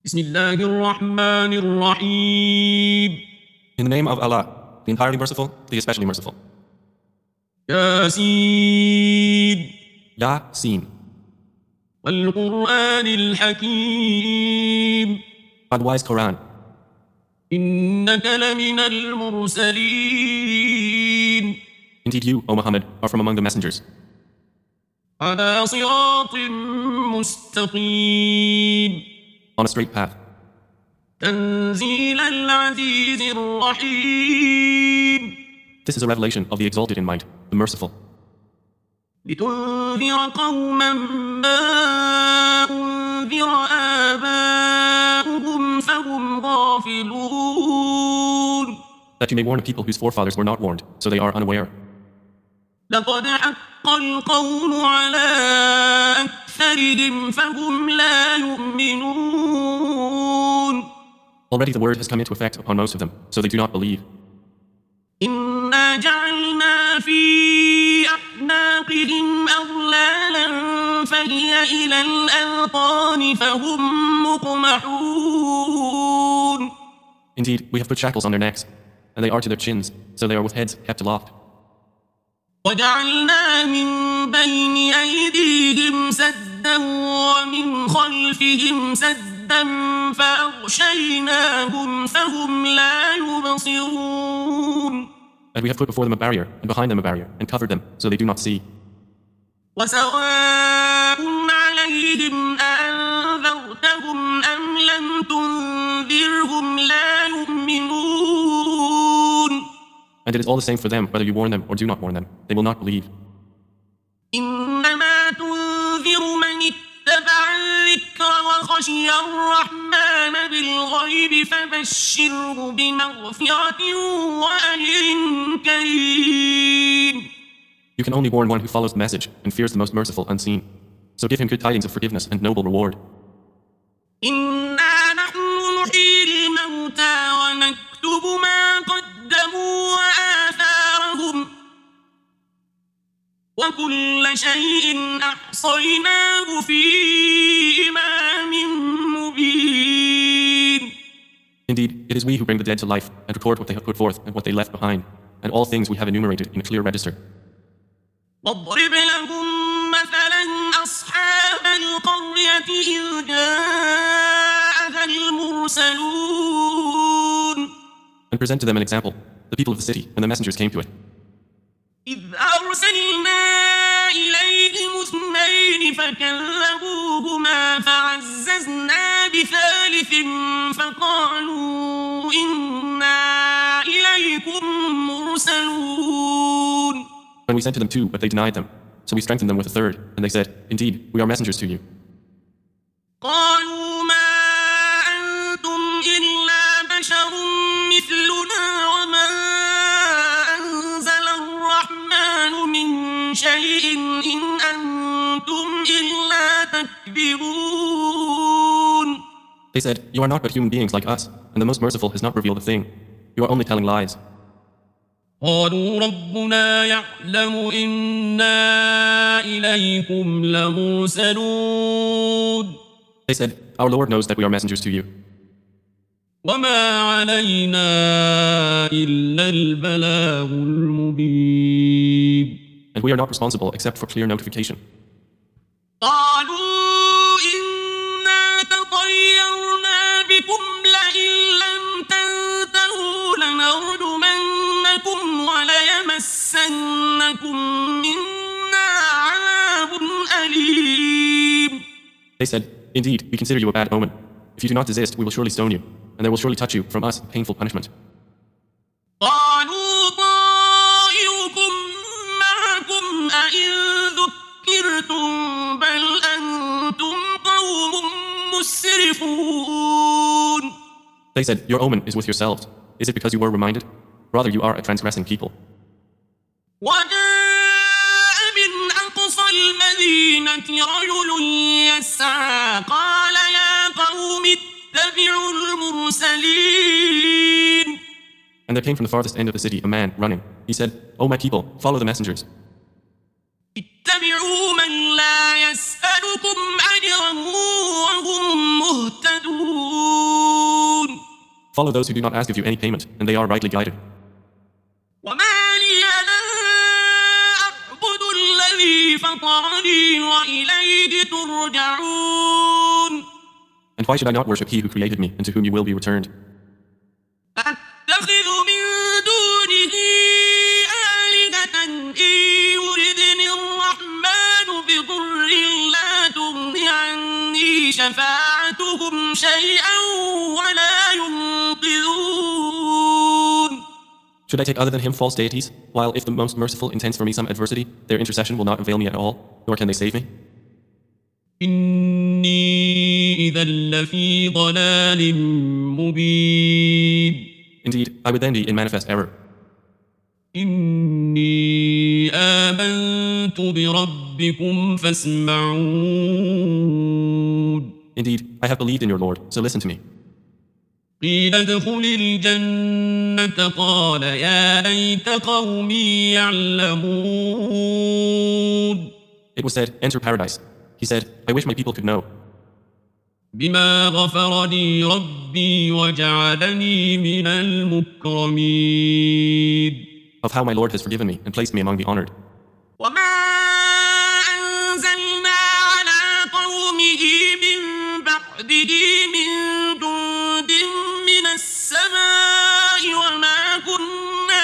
بسم الله الرحمن الرحيم. In the name of Allah, the entirely merciful, the especially merciful. ياسين Yasin, والقرآن الحكيم by the wise Quran. إنك لمن المرسلين Indeed you, O Muhammad, are from among the messengers, على صراط مستقيم on a straight path. تنزيل العزيز الرحيم This is a revelation of the exalted in might, the merciful, لتنذر قوما ما أنذر آباؤهم فهم غافلون that you may warn a people whose forefathers were not warned, so they are unaware. لقد حق القول على أكثرهم فهم لا يؤمنون Already the word has come into effect upon most of them, so they do not believe. إنا جعلنا في أعناقهم أغلالا فهي إلى الأذقان فهم مقمحون Indeed, we have put shackles on their necks, and they are to their chins, so they are with heads kept aloft. وجعلنا من بين أيديهم سدا ومن خلفهم سدا فأغشيناهم فهم لا يبصرون And we have put before them a barrier, and behind them a barrier, and covered them, so they do not see. وسواء عليهم أأنذرتهم أم لم تنذرهم لا يؤمنون And it is all the same for them, whether you warn them or do not warn them. They will not believe. إنما تنذر من اتبع الذكر وخشي الرحمن بالغيب فبشره بمغفرة وأجر كريم You can only warn one who follows the message and fears the most merciful unseen. So give him good tidings of forgiveness and noble reward. إنا نحن نحيي الموتى ونكتب ما قدموا وآثارهم وكل شيء أحصيناه في إمام مبين Indeed, it is we who bring the dead to life and record what they have put forth and what they left behind, and all things we have enumerated in a clear register. واضرب لهم مثلا أصحاب القرية إذ جاءها المرسلون And present to them an example, the people of the city, when the messengers came to it. إذ أرسلنا إليهم اثنين فكذبوهما فعززنا بثالث فقالوا إنا إليكم مرسلون When we sent to them two, but they denied them. So we strengthened them with a third, and they said, Indeed, we are messengers to you. قالوا ما أنتم إلا بشر مثلنا وما أنزل الرحمن من شيء إن أنتم إلا تكذبون They said, You are not but human beings like us, and the most merciful has not revealed a thing. You are only telling lies. قالوا ربنا يعلم إنا إليكم لمرسلون They said, Our Lord knows that we are messengers to you. وما علينا إلا البلاغ المبين And we are not responsible except for clear notification. قالوا إنا تطيرنا بكم لئن لم تنتهوا لنرجمنكم وليمسنكم منا عذاب أليم They said, Indeed, we consider you a bad omen. If you do not desist, we will surely stone you, and there will surely touch you from us a painful punishment. قالوا طائركم معكم أئن ذكرتم بل أنتم قوم مسرفون They said, Your omen is with yourselves. Is it because you were reminded? Rather, you are a transgressing people. وجاء من أقصى المدينة رجل يسعى قال يا قوم اتبعوا المرسلين And there came from the farthest end of the city a man running. He said, O my people, follow the messengers. اتبعوا من لا يسألكم أسألكم أجرا وهم مهتدون. Follow those who do not ask of you any payment, and they are rightly guided. وما لي لا أعبد الذي فطرني وإليه ترجعون. And why should I not worship he who created me, and to whom you will be returned? أتخذ من دونه آلهة إن يردني الرحمن بضر لا تغن عني شفاعتهم شيئا ولا ينقذون. Should I take other than him false deities, while if the most merciful intends for me some adversity, their intercession will not avail me at all, nor can they save me? إني إذا لفي ضلال مبين. Indeed, I would then be in manifest error. إني آمنت بربكم فاسمعون. Indeed, I have believed in your Lord, so listen to me. قيل ادخل الجنة قال يا ليت قومي يعلمون. It was said, enter paradise. He said, I wish my people could know. بما غفر لي ربي وجعلني من المكرمين. Of how my Lord has forgiven me and placed me among the honored. وما أنزلنا على قومه من بعده من جند من السماء وما كنا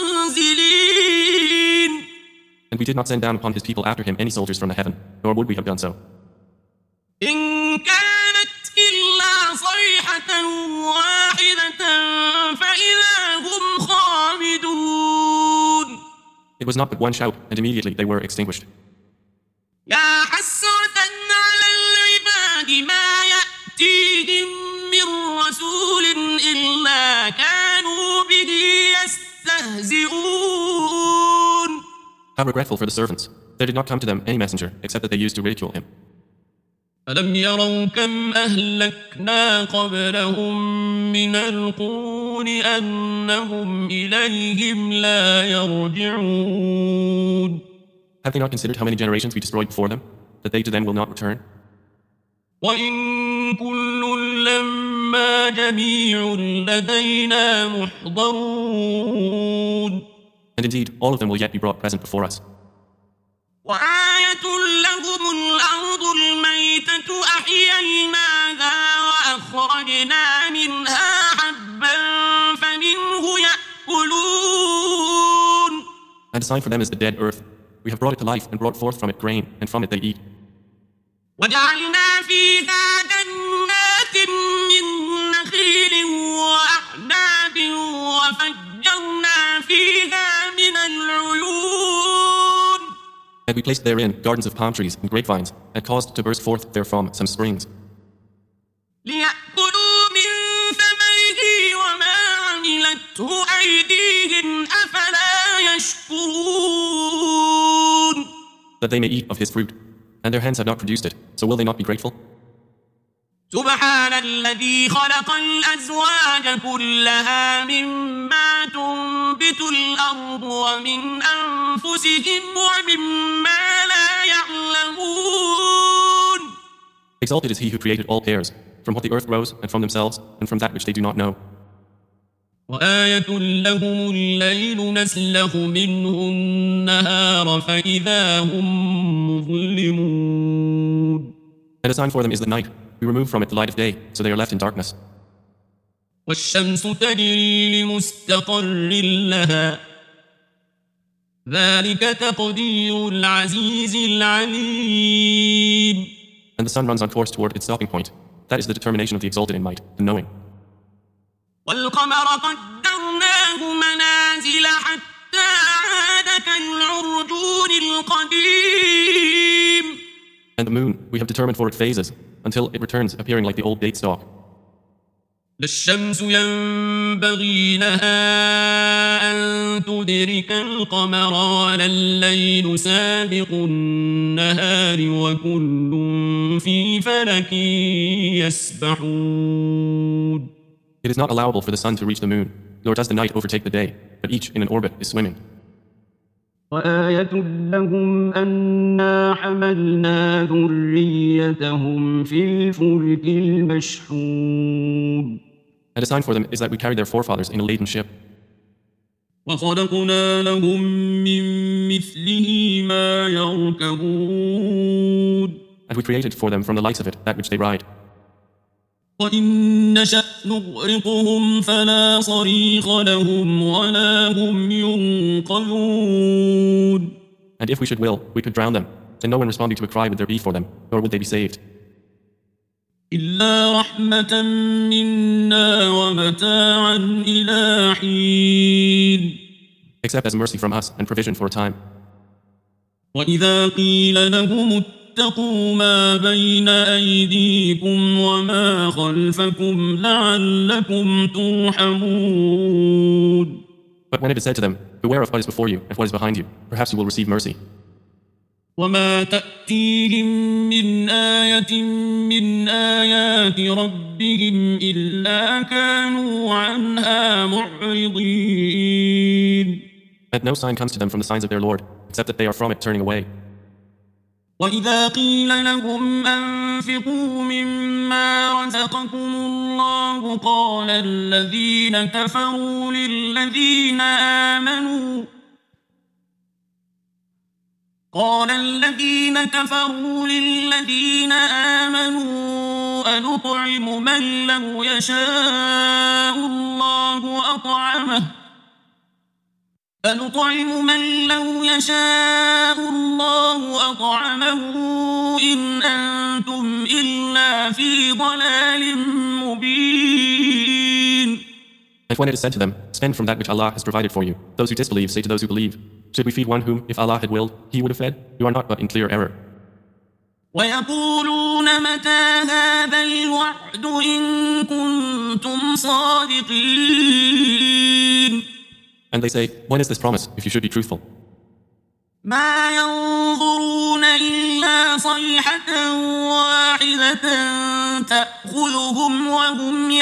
منزلين. And we did not send down upon his people after him any soldiers from the heaven, nor would we have done so. إن كانت إلا صيحة واحدة فإذا هم خامدون. It was not but one shout, and immediately they were extinguished. يا حسرة على العباد ما يأتيهم من رسول إلا كانوا به يستهزئون. How regretful for the servants. There did not come to them any messenger, except that they used to ridicule him. ألم يروا كم أهلكنا قبلهم من القرون أنهم إليهم لا يرجعون. Have they not considered how many generations we destroyed before them, that they to them will not return? وإن كل لما جميع لدينا محضرون. And indeed, all of them will yet be brought present before us. وآية لهم الأرض الميتة أحييناها وأخرجنا منها حبا فمنه يأكلون. And a sign for them is the dead earth. We have brought it to life and brought forth from it grain, and from it they eat. وجعلنا فيها جنات من نخيل وأعناب وفجرنا فيها من العيون. And we placed therein gardens of palm trees and grapevines, and caused to burst forth therefrom some springs. ليأكلوا من ثمره وما عملته أيديهم أفلا يشكرون. That they may eat of his fruit. And their hands have not produced it, so will they not be grateful? سبحان الذي خلق الأزواج كلها مما تنبت الأرض ومن أنفسهم ومما لا يعلمون. Exalted is he who created all pairs, from what the earth grows, and from themselves, and from that which they do not know. وآية لهم الليل نسلخ منه النهار فإذا هم مظلمون. And a sign for them is the night. We remove from it the light of day, so they are left in darkness. والشمس تجري لمستقر لها ذلك تقدير العزيز العليم. And the sun runs on course toward its stopping point. That is the determination of the exalted in might, the knowing. والقمر قدرناه منازل حتى عاد كالعرجون القديم. And the moon, we have determined for it phases, until it returns appearing like the old date stalk. لا الشمس ينبغي لها أن تدرك القمر ولا الليل سابق النهار وكل في فلك يسبحون. It is not allowable for the sun to reach the moon, nor does the night overtake the day, but each in an orbit is swimming. وآية لهم أنا حملنا ذريتهم في الفلك المشحون. And a sign for them is that we carried their forefathers in a laden ship. وخلقنا لهم من مثله ما يركبون. And we created for them from the likes of it that which they ride. وإن نشأ نغرقهم فلا صريخ لهم ولا هم ينقذون. And if we should will, we could drown them. Then no one responding to a cry would there be for them, nor would they be saved. إلا رحمة منا ومتاعا إلى حين. Except as mercy from us and provision for a time. وإذا قيل لهم اتقوا ما بين أيديكم وما خلفكم لعلكم ترحمون. But when it is said to them, beware of what is before you and what is behind you, perhaps you will receive mercy. وما تأتيهم من آية من آيات ربهم إلا كانوا عنها معرضين. And no sign comes to them from the signs of their Lord, except that they are from it turning away. وإذا قيل لهم أنفقوا مما رزقكم الله قال الذين كفروا للذين آمنوا أنطعم من لو يشاء الله أطعمه إن أنتم إلا في ضلال مبين. And when it is said to them, spend from that which Allah has provided for you. Those who disbelieve say to those who believe, should we feed one whom, if Allah had willed, He would have fed? You are not but in clear error. ويقولون متى هذا الوعد إن كنتم صادقين. And they say, when is this promise, if you should be truthful? ما ينظرون إلا صيحة واحدة تأخذهم وهم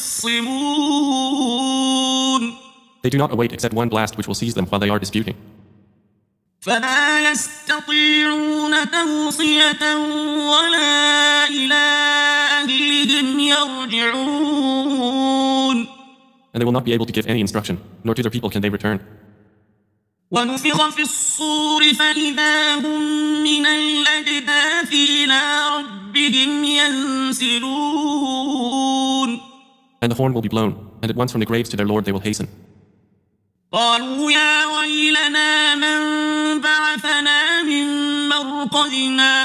يخصمون. They do not await except one blast which will seize them while they are disputing. فلا يستطيعون توصية ولا إلى أهلهم يرجعون. And they will not be able to give any instruction, nor to their people can they return. ونفخ في الصور فإذا هم من الأجداث إلى ربهم ينسلون. And the horn will be blown, and at once from the graves to their Lord they will hasten. قالوا يا ويلنا من بعثنا من مرقدنا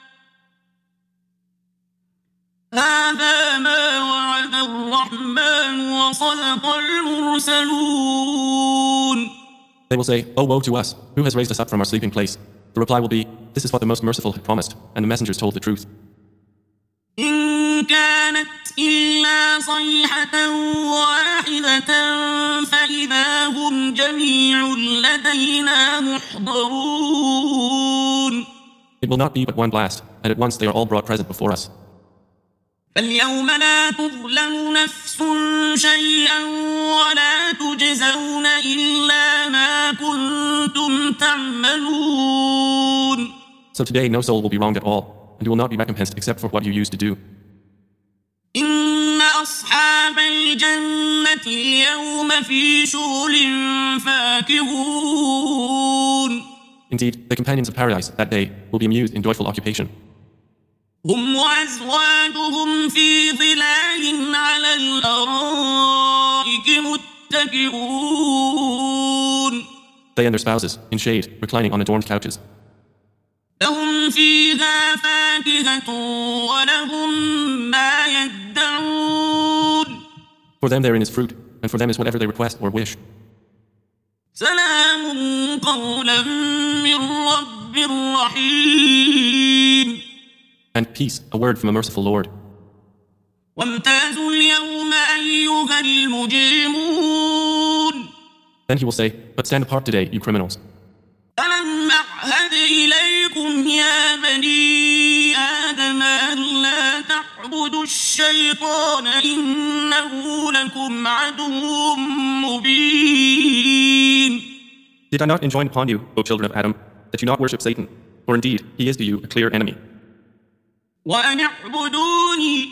هذا ما وعد الرحمن وصدق المرسلون. They will say, oh woe to us, who has raised us up from our sleeping place? The reply will be, this is what the most merciful had promised, and the messengers told the truth. إن كانت إلا صيحة واحدة فإذا هم جميع لدينا محضرون. It will not be but one blast, and at once they are all brought present before us. فاليوم لا تظلم نفس شيئا ولا تجزون إلا ما كنتم تعملون. So today no soul will be wronged at all, and you will not be recompensed except for what you used to do. إن أصحاب الجنة اليوم في شغل فاكهون. Indeed, the companions of paradise that day will be amused in joyful occupation. هم وأزواجهم في ظلال على الأرائك متكئون. They and their spouses, in shade, reclining on adorned couches. لهم فيها فاكهة ولهم ما يدعون. For them therein is fruit, and for them is whatever they request or wish. سلام قولا من رب رحيم. And peace, a word from a merciful Lord. وامتازوا اليوم أيها المجرمون. Then he will say, but stand apart today, you criminals. ألم أعهد إليكم يا بني آدم ألا تعبدوا الشيطان إنه لكم عدو مبين. Did I not enjoin upon you, O children of Adam, that you not worship Satan? For indeed, he is to you a clear enemy. وأن اعبدوني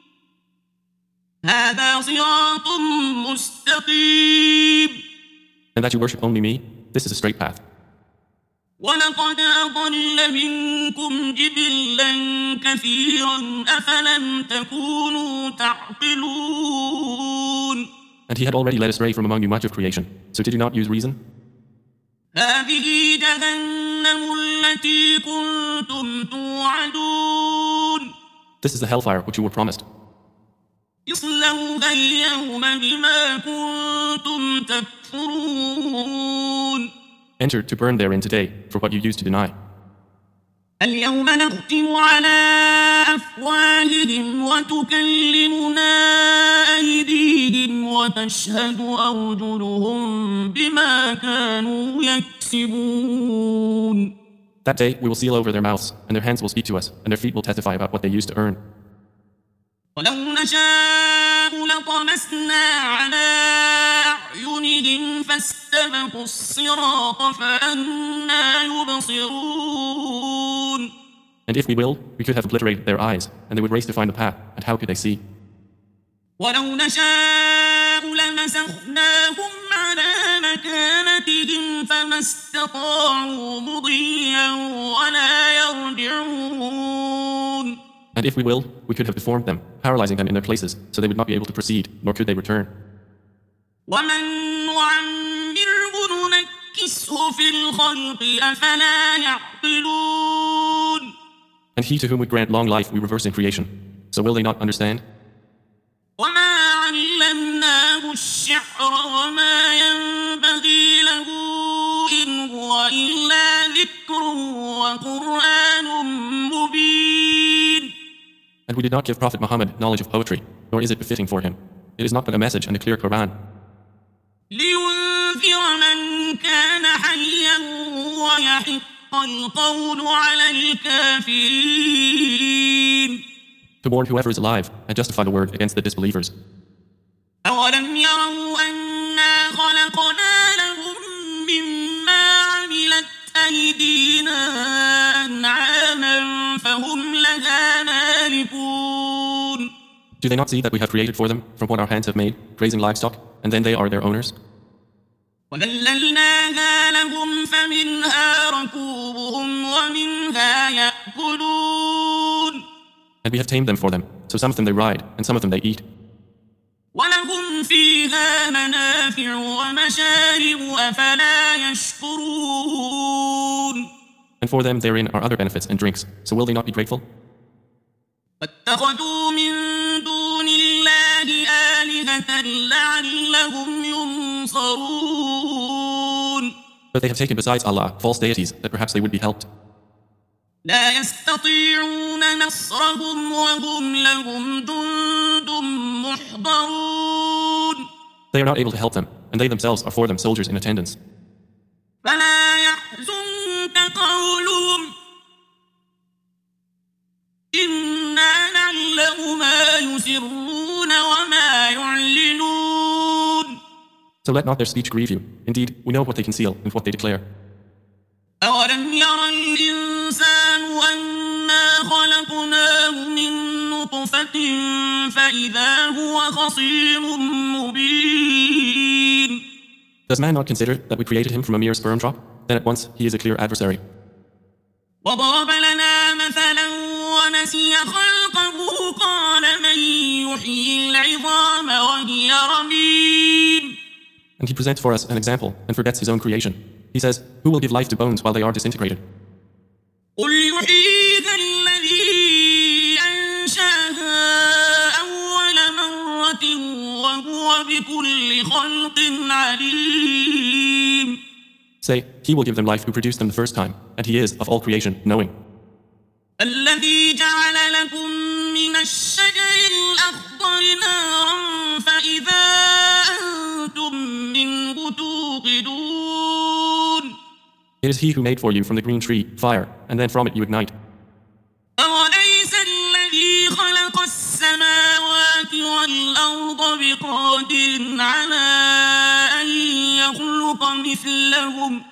هذا صراط مستقيم. And that you worship only me, this is a straight path. ولقد أضل منكم جبلا كثيرا أفلم تكونوا تعقلون. And he had already led astray from among you much of creation. So did you not use reason? هذه جهنم التي كنتم توعدون. This is the hellfire which you were promised. اصلوها اليوم بما كنتم تكفرون. Enter to burn therein today for what you used to deny. اليوم نختم على أفواههم وتكلمنا أيديهم وتشهد أرجلهم بما كانوا يكسبون. That day we will seal over their mouths, and their hands will speak to us, and their feet will testify about what they used to earn. ولو نشاء لطمسنا على أعينهم فاستبقوا الصراط فأنى يبصرون. And if we willed, we could have obliterated their eyes, and they would race to find the path, and how could they see? ولو نشاء لمسخناهم على مكانتهم فما استطاعوا مضيا ولا يرجعون. And if we willed, we could have deformed them, paralyzing them in their places, so they would not be able to proceed, nor could they return. ومن نعمره ننكسه في الخلق أفلا يعقلون. And he to whom we grant long life we reverse in creation. So will they not understand? وما علمناه الشعر وما ينبغي له إن هو إلا ذكر وقرآن مبين. And we did not give Prophet Muhammad knowledge of poetry, nor is it befitting for him. It is not but a message and a clear Quran. لينذر من كان حيا ويحق القول على الكافرين. To warn whoever is alive and justify the word against the disbelievers. أولم يروا أنا خلقنا لهم مما عملت أيدينا أنعاما فهم لها مالكون. Do they not see that we have created for them from what our hands have made, grazing livestock, and then they are their owners? وذللناها لهم فمنها ركوبهم ومنها يأكلون. And we have tamed them for them, so some of them they ride, and some of them they eat. ولهم فيها منافع ومشارب أفلا يشكرون. And for them therein are other benefits and drinks, so will they not be grateful? واتخذوا من دون الله آلهة لعلهم ينصرون. But they have taken besides Allah false deities that perhaps they would be helped. لا يستطيعون نصرهم وهم لهم جند محضرون. They are not able to help them, and they themselves are for them soldiers in attendance. فلا يحزنك قولهم إنا نعلم ما يسرون وما يعلنون. So let not their speech grieve you. Indeed, we know what they conceal and what they declare. أولم ير الإنسان أنا خلقناه من نطفة فإذا هو خصيم مبين. Does man not consider that we created him from a mere sperm drop? Then at once he is a clear adversary. وضرب لنا مثلا ونسي خلقه قال من يحيي العظام وهي رميم. And he presents for us an example and forgets his own creation. He says, who will give life to bones while they are disintegrated? قل يحييها الذي أنشأها أول مرة وهو بكل خلق عليم. Say, he will give them life who produced them the first time, and he is of all creation knowing. الذي جعل لكم من الشجر الأخضر نارا فإذا أنتم منه توقدون. It is he who made for you from the green tree fire, and then from it you ignite. أوليس الذي خلق السماوات والأرض بقادر على أن يخلق مثلهم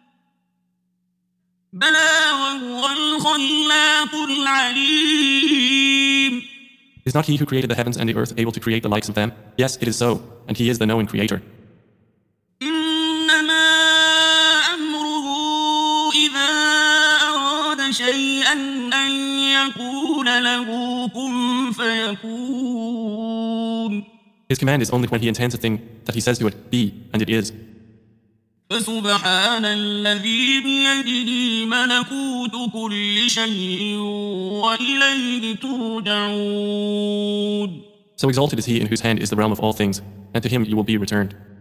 بلى وهو الخلاق العليم. Is not he who created the heavens and the earth able to create the likes of them? Yes, it is so, and he is the knowing creator. إنما أمره إذا أراد شيئا أن يقول له كن فيكون. His command is only when he intends a thing that he says to it, be, and it is. فسبحان الذي بيده ملكوت كل شيء وإليه ترجعون. So exalted is he in whose hand is the realm of all things, and to him you will be returned.